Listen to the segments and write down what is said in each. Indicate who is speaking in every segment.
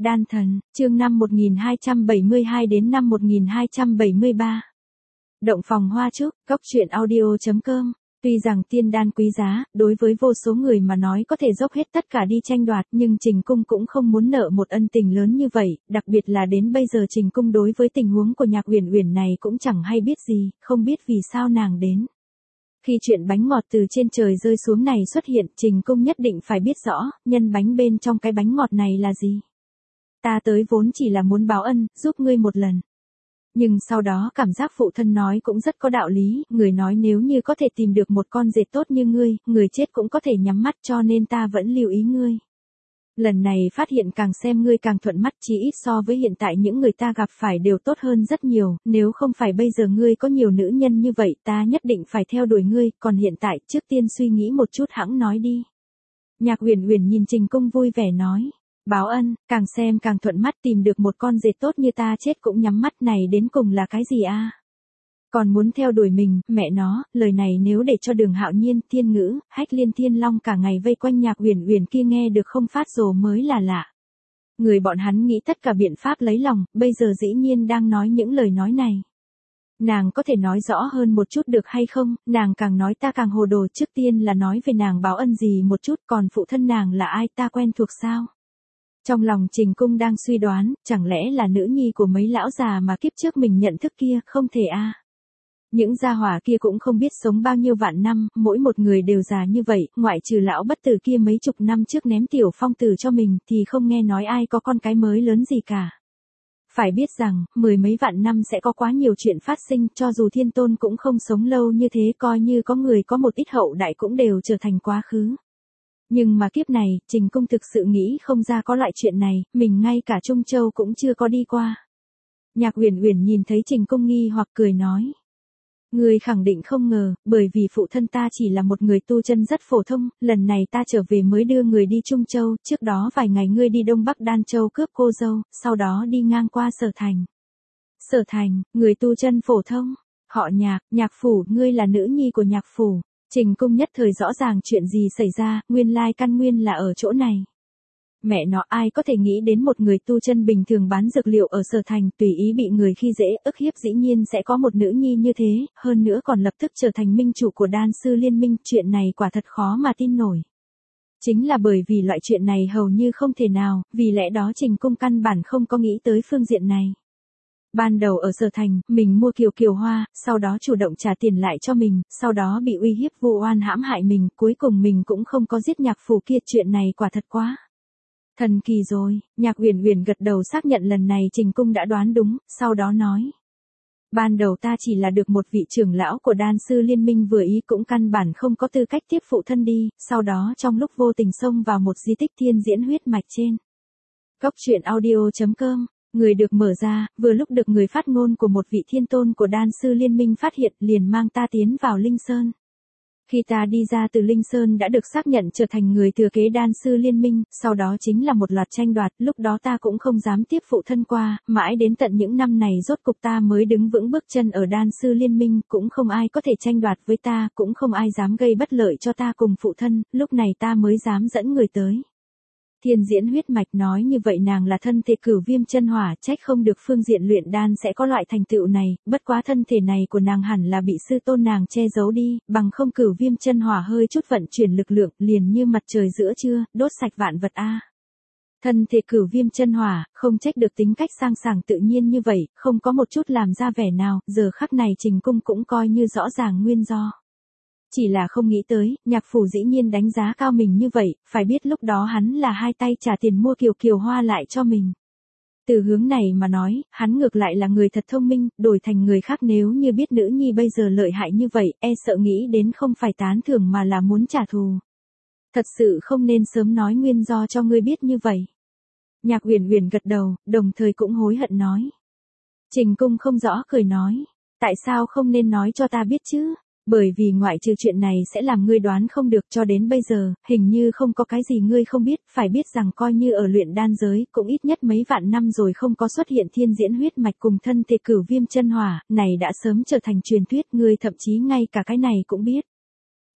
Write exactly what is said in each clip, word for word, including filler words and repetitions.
Speaker 1: Đan thần, chương năm một nghìn hai trăm bảy mươi hai đến năm một nghìn hai trăm bảy mươi ba. Động phòng hoa trúc, góc truyện audio chấm com. Tuy rằng tiên đan quý giá, đối với vô số người mà nói có thể dốc hết tất cả đi tranh đoạt, nhưng Trình Cung cũng không muốn nợ một ân tình lớn như vậy, đặc biệt là đến bây giờ Trình Cung đối với tình huống của Nhạc Uyển Uyển này cũng chẳng hay biết gì, không biết vì sao nàng đến. Khi chuyện bánh ngọt từ trên trời rơi xuống này xuất hiện, Trình Cung nhất định phải biết rõ, nhân bánh bên trong cái bánh ngọt này là gì. Ta tới vốn chỉ là muốn báo ân, giúp ngươi một lần. Nhưng sau đó cảm giác phụ thân nói cũng rất có đạo lý, người nói nếu như có thể tìm được một con dệt tốt như ngươi, người chết cũng có thể nhắm mắt, cho nên ta vẫn lưu ý ngươi. Lần này phát hiện càng xem ngươi càng thuận mắt, chỉ ít so với hiện tại những người ta gặp phải đều tốt hơn rất nhiều, nếu không phải bây giờ ngươi có nhiều nữ nhân như vậy ta nhất định phải theo đuổi ngươi, còn hiện tại trước tiên suy nghĩ một chút hẵng nói đi. Nhạc Uyển Uyển nhìn Trình Cung vui vẻ nói. Báo ân, càng xem càng thuận mắt, tìm được một con dệt tốt như ta chết cũng nhắm mắt, này đến cùng là cái gì a? Còn muốn theo đuổi mình, mẹ nó, lời này nếu để cho Đường Hạo Nhiên, Thiên Ngữ, Hách Liên Thiên Long cả ngày vây quanh Nhạc Uyển Uyển kia nghe được không phát rồ mới là lạ. Người bọn hắn nghĩ tất cả biện pháp lấy lòng, bây giờ dĩ nhiên đang nói những lời nói này. Nàng có thể nói rõ hơn một chút được hay không, nàng càng nói ta càng hồ đồ, trước tiên là nói về nàng báo ân gì một chút, còn phụ thân nàng là ai ta quen thuộc sao? Trong lòng Trình Cung đang suy đoán, chẳng lẽ là nữ nhi của mấy lão già mà kiếp trước mình nhận thức kia, không thể a. À. Những gia hỏa kia cũng không biết sống bao nhiêu vạn năm, mỗi một người đều già như vậy, ngoại trừ lão bất tử kia mấy chục năm trước ném tiểu phong tử cho mình, thì không nghe nói ai có con cái mới lớn gì cả. Phải biết rằng, mười mấy vạn năm sẽ có quá nhiều chuyện phát sinh, cho dù thiên tôn cũng không sống lâu như thế, coi như có người có một ít hậu đại cũng đều trở thành quá khứ. Nhưng mà kiếp này, Trình Cung thực sự nghĩ không ra có loại chuyện này, mình ngay cả Trung Châu cũng chưa có đi qua. Nhạc Uyển Uyển nhìn thấy Trình Cung nghi hoặc cười nói. Ngươi khẳng định không ngờ, bởi vì phụ thân ta chỉ là một người tu chân rất phổ thông, lần này ta trở về mới đưa người đi Trung Châu, trước đó vài ngày ngươi đi Đông Bắc Đan Châu cướp cô dâu, sau đó đi ngang qua Sở Thành. Sở Thành, người tu chân phổ thông, họ Nhạc, Nhạc Phủ, ngươi là nữ nhi của Nhạc Phủ. Trình Cung nhất thời rõ ràng chuyện gì xảy ra, nguyên lai căn nguyên là ở chỗ này. Mẹ nó, ai có thể nghĩ đến một người tu chân bình thường bán dược liệu ở Sở Thành, tùy ý bị người khi dễ, ức hiếp, dĩ nhiên sẽ có một nữ nhi như thế, hơn nữa còn lập tức trở thành minh chủ của đan sư liên minh, chuyện này quả thật khó mà tin nổi. Chính là bởi vì loại chuyện này hầu như không thể nào, vì lẽ đó Trình Cung căn bản không có nghĩ tới phương diện này. Ban đầu ở Sở Thành, mình mua Kiều Kiều Hoa, sau đó chủ động trả tiền lại cho mình, sau đó bị uy hiếp vu oan hãm hại mình, cuối cùng mình cũng không có giết Nhạc Phủ kia, chuyện này quả thật quá thần kỳ rồi. Nhạc Uyển Uyển gật đầu xác nhận lần này Trình Cung đã đoán đúng, sau đó nói. Ban đầu ta chỉ là được một vị trưởng lão của đan sư liên minh vừa ý, cũng căn bản không có tư cách tiếp phụ thân đi, sau đó trong lúc vô tình xông vào một di tích thiên diễn huyết mạch trên. Góc truyện audio chấm com. Người được mở ra, vừa lúc được người phát ngôn của một vị thiên tôn của đan sư liên minh phát hiện, liền mang ta tiến vào Linh Sơn. Khi ta đi ra từ Linh Sơn đã được xác nhận trở thành người thừa kế đan sư liên minh, sau đó chính là một loạt tranh đoạt, lúc đó ta cũng không dám tiếp phụ thân qua, mãi đến tận những năm này rốt cục ta mới đứng vững bước chân ở đan sư liên minh, cũng không ai có thể tranh đoạt với ta, cũng không ai dám gây bất lợi cho ta cùng phụ thân, lúc này ta mới dám dẫn người tới. Thiên diễn huyết mạch, nói như vậy nàng là thân thể Cửu Viêm chân hỏa, trách không được phương diện luyện đan sẽ có loại thành tựu này, bất quá thân thể này của nàng hẳn là bị sư tôn nàng che giấu đi, bằng không Cửu Viêm chân hỏa hơi chút vận chuyển lực lượng, liền như mặt trời giữa trưa, đốt sạch vạn vật a. Thân thể Cửu Viêm chân hỏa, không trách được tính cách sang sảng tự nhiên như vậy, không có một chút làm ra vẻ nào, giờ khắc này Trình Cung cũng coi như rõ ràng nguyên do. Chỉ là không nghĩ tới, Nhạc Phủ dĩ nhiên đánh giá cao mình như vậy, phải biết lúc đó hắn là hai tay trả tiền mua Kiều Kiều Hoa lại cho mình. Từ hướng này mà nói, hắn ngược lại là người thật thông minh, đổi thành người khác nếu như biết nữ nhi bây giờ lợi hại như vậy, e sợ nghĩ đến không phải tán thưởng mà là muốn trả thù. Thật sự không nên sớm nói nguyên do cho ngươi biết như vậy. Nhạc Uyển Uyển gật đầu, đồng thời cũng hối hận nói. Trình Cung không rõ cười nói, tại sao không nên nói cho ta biết chứ? Bởi vì ngoại trừ chuyện này sẽ làm ngươi đoán không được, cho đến bây giờ, hình như không có cái gì ngươi không biết, phải biết rằng coi như ở luyện đan giới, cũng ít nhất mấy vạn năm rồi không có xuất hiện thiên diễn huyết mạch cùng thân thể Cửu Viêm chân hỏa, này đã sớm trở thành truyền thuyết, ngươi thậm chí ngay cả cái này cũng biết.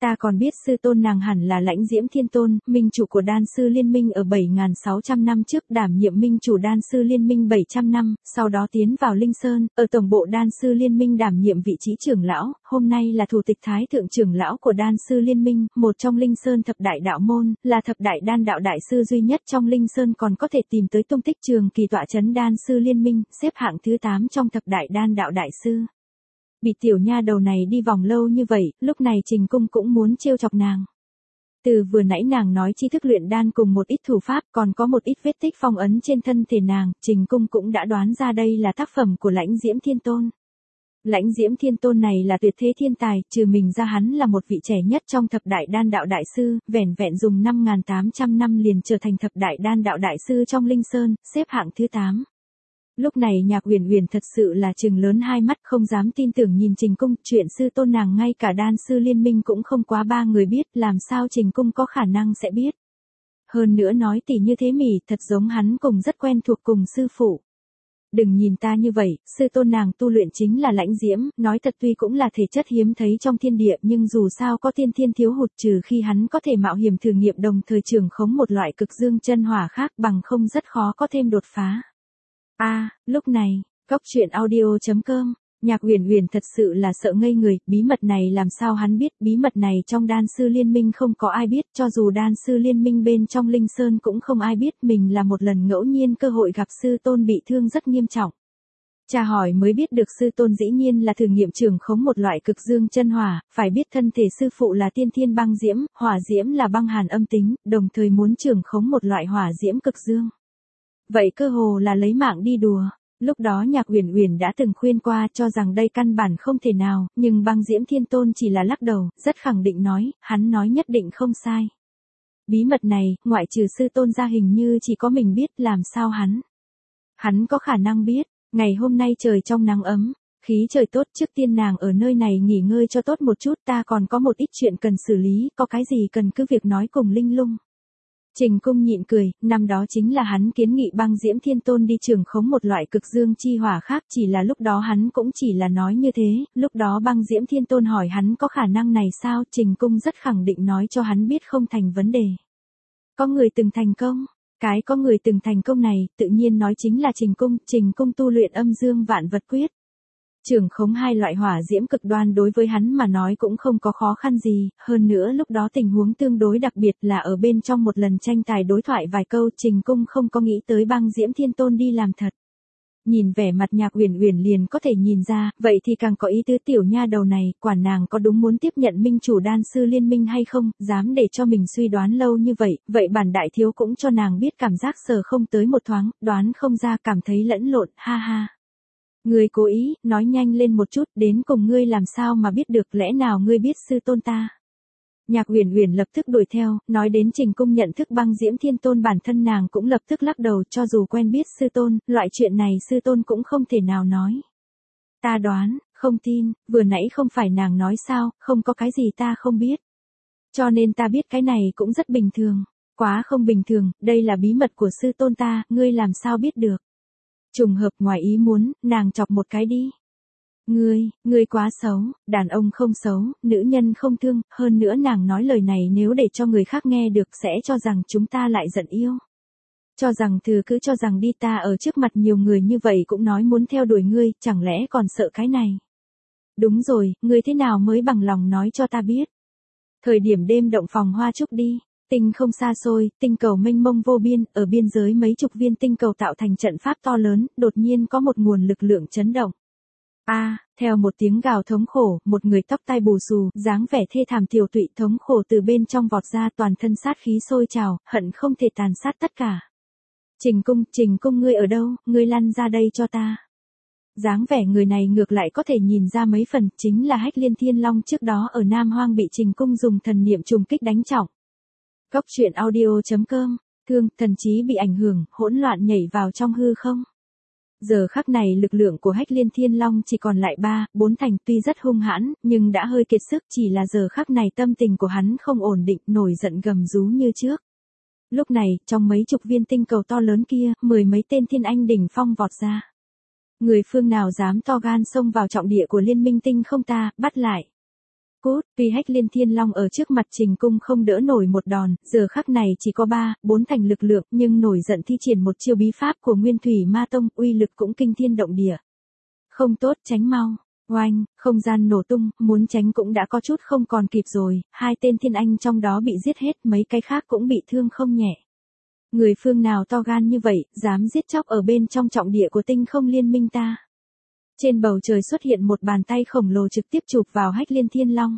Speaker 1: Ta còn biết sư tôn nàng hẳn là Lãnh Diễm Thiên Tôn, minh chủ của đan sư liên minh ở bảy nghìn sáu trăm năm trước, đảm nhiệm minh chủ đan sư liên minh bảy trăm năm, sau đó tiến vào Linh Sơn, ở tổng bộ đan sư liên minh đảm nhiệm vị trí trưởng lão, hôm nay là thủ tịch thái thượng trưởng lão của đan sư liên minh, một trong Linh Sơn thập đại đạo môn, là thập đại đan đạo đại sư duy nhất trong Linh Sơn, còn có thể tìm tới tung tích trường kỳ tọa chấn đan sư liên minh, xếp hạng thứ tám trong thập đại đan đạo đại sư. Bị tiểu nha đầu này đi vòng lâu như vậy, lúc này Trình Cung cũng muốn trêu chọc nàng. Từ vừa nãy nàng nói tri thức luyện đan cùng một ít thủ pháp, còn có một ít vết tích phong ấn trên thân thể nàng, Trình Cung cũng đã đoán ra đây là tác phẩm của Lãnh Diễm Thiên Tôn. Lãnh Diễm Thiên Tôn này là tuyệt thế thiên tài, trừ mình ra hắn là một vị trẻ nhất trong thập đại đan đạo đại sư, vẻn vẹn dùng năm nghìn tám trăm năm liền trở thành thập đại đan đạo đại sư trong Linh Sơn, xếp hạng thứ tám. Lúc này Nhạc Uyển Uyển thật sự là trừng lớn hai mắt, không dám tin tưởng nhìn Trình Cung, chuyện sư tôn nàng ngay cả đan sư liên minh cũng không quá ba người biết, làm sao Trình Cung có khả năng sẽ biết. Hơn nữa nói tỉ như thế mỉ, thật giống hắn cùng rất quen thuộc cùng sư phụ. Đừng nhìn ta như vậy, sư tôn nàng tu luyện chính là Lãnh Diễm, nói thật tuy cũng là thể chất hiếm thấy trong thiên địa, nhưng dù sao có tiên thiên thiếu hụt, trừ khi hắn có thể mạo hiểm thử nghiệm đồng thời trường khống một loại cực dương chân hỏa khác, bằng không rất khó có thêm đột phá. A, à, lúc này, cốc truyện audio chấm com, Nhạc Uyển Uyển thật sự là sợ ngây người, bí mật này làm sao hắn biết, bí mật này trong đan sư liên minh không có ai biết, cho dù đan sư liên minh bên trong Linh Sơn cũng không ai biết, mình là một lần ngẫu nhiên cơ hội gặp sư tôn bị thương rất nghiêm trọng. Cha hỏi mới biết được sư tôn dĩ nhiên là thử nghiệm trường khống một loại cực dương chân hỏa, phải biết thân thể sư phụ là tiên thiên băng diễm, hỏa diễm là băng hàn âm tính, đồng thời muốn trường khống một loại hỏa diễm cực dương. Vậy cơ hồ là lấy mạng đi đùa. Lúc đó Nhạc Uyển Uyển đã từng khuyên qua cho rằng đây căn bản không thể nào, nhưng Băng Diễm Thiên Tôn chỉ là lắc đầu, rất khẳng định nói, hắn nói nhất định không sai. Bí mật này, ngoại trừ sư tôn ra hình như chỉ có mình biết, làm sao hắn. Hắn có khả năng biết, ngày hôm nay trời trong nắng ấm, khí trời tốt, trước tiên nàng ở nơi này nghỉ ngơi cho tốt một chút, ta còn có một ít chuyện cần xử lý, có cái gì cần cứ việc nói cùng Linh Lung. Trình Cung nhịn cười, năm đó chính là hắn kiến nghị Băng Diễm Thiên Tôn đi trường khống một loại cực dương chi hỏa khác, chỉ là lúc đó hắn cũng chỉ là nói như thế, lúc đó Băng Diễm Thiên Tôn hỏi hắn có khả năng này sao, Trình Cung rất khẳng định nói cho hắn biết không thành vấn đề. Có người từng thành công, cái có người từng thành công này, tự nhiên nói chính là Trình Cung, Trình Cung tu luyện âm dương vạn vật quyết. Trường khống hai loại hỏa diễm cực đoan đối với hắn mà nói cũng không có khó khăn gì, hơn nữa lúc đó tình huống tương đối đặc biệt là ở bên trong một lần tranh tài đối thoại vài câu, Trình Cung không có nghĩ tới Băng Diễm Thiên Tôn đi làm thật. Nhìn vẻ mặt Nhạc Uyển Uyển liền có thể nhìn ra, vậy thì càng có ý tứ tiểu nha đầu này, quả nàng có đúng muốn tiếp nhận minh chủ đan sư liên minh hay không, dám để cho mình suy đoán lâu như vậy, vậy bản đại thiếu cũng cho nàng biết cảm giác sờ không tới một thoáng, đoán không ra cảm thấy lẫn lộn, ha ha. Ngươi cố ý, nói nhanh lên một chút, đến cùng ngươi làm sao mà biết được, lẽ nào ngươi biết sư tôn ta. Nhạc Uyển Uyển lập tức đuổi theo, nói đến Trình Cung nhận thức Băng Diễm Thiên Tôn, bản thân nàng cũng lập tức lắc đầu, cho dù quen biết sư tôn, loại chuyện này sư tôn cũng không thể nào nói. Ta đoán, không tin, vừa nãy không phải nàng nói sao, không có cái gì ta không biết. Cho nên ta biết cái này cũng rất bình thường, quá không bình thường, đây là bí mật của sư tôn ta, ngươi làm sao biết được. Trùng hợp ngoài ý muốn, nàng chọc một cái đi. Ngươi, ngươi quá xấu, đàn ông không xấu, nữ nhân không thương, hơn nữa nàng nói lời này nếu để cho người khác nghe được sẽ cho rằng chúng ta lại giận yêu. Cho rằng thừa cứ cho rằng đi, ta ở trước mặt nhiều người như vậy cũng nói muốn theo đuổi ngươi, chẳng lẽ còn sợ cái này. Đúng rồi, ngươi thế nào mới bằng lòng nói cho ta biết. Thời điểm đêm động phòng hoa trúc đi. Tinh không xa xôi, tinh cầu mênh mông vô biên, ở biên giới mấy chục viên tinh cầu tạo thành trận pháp to lớn, đột nhiên có một nguồn lực lượng chấn động. A, à, theo một tiếng gào thống khổ, một người tóc tai bù xù, dáng vẻ thê thảm tiểu tụy thống khổ từ bên trong vọt ra, toàn thân sát khí sôi trào, hận không thể tàn sát tất cả. Trình Cung, Trình Cung ngươi ở đâu, ngươi lăn ra đây cho ta. Dáng vẻ người này ngược lại có thể nhìn ra mấy phần, chính là Hách Liên Thiên Long trước đó ở Nam Hoang bị Trình Cung dùng thần niệm trùng kích đánh trọng. Cốc truyện audio chấm com, thương, thần trí bị ảnh hưởng, hỗn loạn nhảy vào trong hư không. Giờ khắc này lực lượng của Hách Liên Thiên Long chỉ còn lại ba, bốn thành, tuy rất hung hãn, nhưng đã hơi kiệt sức, chỉ là giờ khắc này tâm tình của hắn không ổn định, nổi giận gầm rú như trước. Lúc này, trong mấy chục viên tinh cầu to lớn kia, mười mấy tên thiên anh đỉnh phong vọt ra. Người phương nào dám to gan xông vào trọng địa của liên minh tinh không ta, bắt lại. Cút, tuy Hách Liên Thiên Long ở trước mặt Trình Cung không đỡ nổi một đòn, giờ khắc này chỉ có ba, bốn thành lực lượng, nhưng nổi giận thi triển một chiêu bí pháp của Nguyên Thủy Ma Tông, uy lực cũng kinh thiên động địa. Không tốt, tránh mau. Oanh, không gian nổ tung, muốn tránh cũng đã có chút không còn kịp rồi, hai tên thiên anh trong đó bị giết hết, mấy cái khác cũng bị thương không nhẹ. Người phương nào to gan như vậy, dám giết chóc ở bên trong trọng địa của tinh không liên minh ta. Trên bầu trời xuất hiện một bàn tay khổng lồ trực tiếp chụp vào Hách Liên Thiên Long.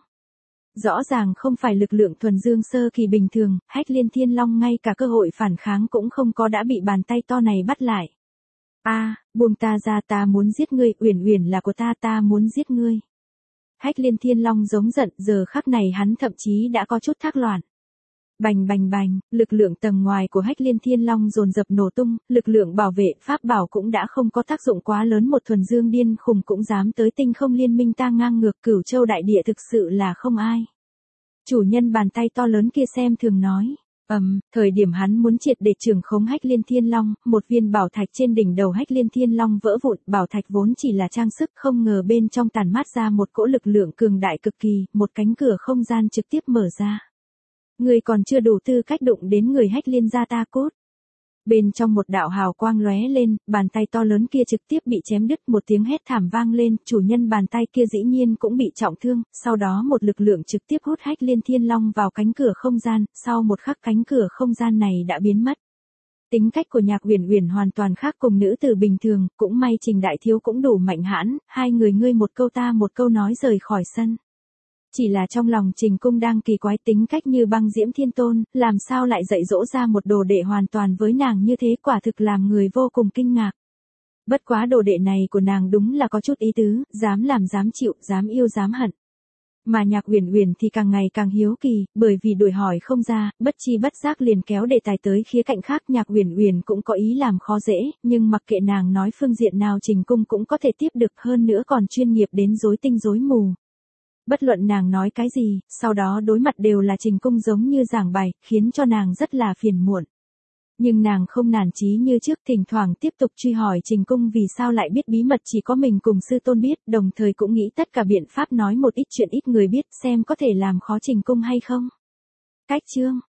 Speaker 1: Rõ ràng không phải lực lượng thuần dương sơ kỳ bình thường, Hách Liên Thiên Long ngay cả cơ hội phản kháng cũng không có đã bị bàn tay to này bắt lại. A, à, buông ta ra, ta muốn giết ngươi, Uyển Uyển là của ta, ta muốn giết ngươi. Hách Liên Thiên Long giống giận, giờ khắc này hắn thậm chí đã có chút thác loạn. Bành bành bành, lực lượng tầng ngoài của Hách Liên Thiên Long dồn dập nổ tung, lực lượng bảo vệ, pháp bảo cũng đã không có tác dụng quá lớn, một thuần dương điên khùng cũng dám tới tinh không liên minh ta ngang ngược, Cửu Châu đại địa thực sự là không ai. Chủ nhân bàn tay to lớn kia xem thường nói. Ầm, um, thời điểm hắn muốn triệt để trường khống Hách Liên Thiên Long, một viên bảo thạch trên đỉnh đầu Hách Liên Thiên Long vỡ vụn, bảo thạch vốn chỉ là trang sức, không ngờ bên trong tàn mát ra một cỗ lực lượng cường đại cực kỳ, một cánh cửa không gian trực tiếp mở ra. Người còn chưa đủ tư cách đụng đến người Hách Liên gia ta, cút. Bên trong một đạo hào quang lóe lên, bàn tay to lớn kia trực tiếp bị chém đứt, một tiếng hét thảm vang lên, chủ nhân bàn tay kia dĩ nhiên cũng bị trọng thương, sau đó một lực lượng trực tiếp hút Hách Liên Thiên Long vào cánh cửa không gian, sau một khắc cánh cửa không gian này đã biến mất. Tính cách của Nhạc Uyển Uyển hoàn toàn khác cùng nữ tử bình thường, cũng may Trình đại thiếu cũng đủ mạnh hãn, hai người ngươi một câu ta một câu nói rời khỏi sân. Chỉ là trong lòng Trình Cung đang kỳ quái, tính cách như băng diễm thiên tôn, làm sao lại dạy dỗ ra một đồ đệ hoàn toàn với nàng như thế, quả thực làm người vô cùng kinh ngạc. Bất quá đồ đệ này của nàng đúng là có chút ý tứ, dám làm dám chịu, dám yêu dám hận. Mà Nhạc Uyển Uyển thì càng ngày càng hiếu kỳ, bởi vì đuổi hỏi không ra, bất chi bất giác liền kéo đề tài tới khía cạnh khác. Nhạc Uyển Uyển cũng có ý làm khó dễ, nhưng mặc kệ nàng nói phương diện nào Trình Cung cũng có thể tiếp được, hơn nữa còn chuyên nghiệp đến rối tinh rối mù. Bất luận nàng nói cái gì, sau đó đối mặt đều là Trình Cung giống như giảng bài, khiến cho nàng rất là phiền muộn. Nhưng nàng không nản chí như trước, thỉnh thoảng tiếp tục truy hỏi Trình Cung vì sao lại biết bí mật chỉ có mình cùng sư tôn biết, đồng thời cũng nghĩ tất cả biện pháp nói một ít chuyện ít người biết, xem có thể làm khó Trình Cung hay không. Cách chương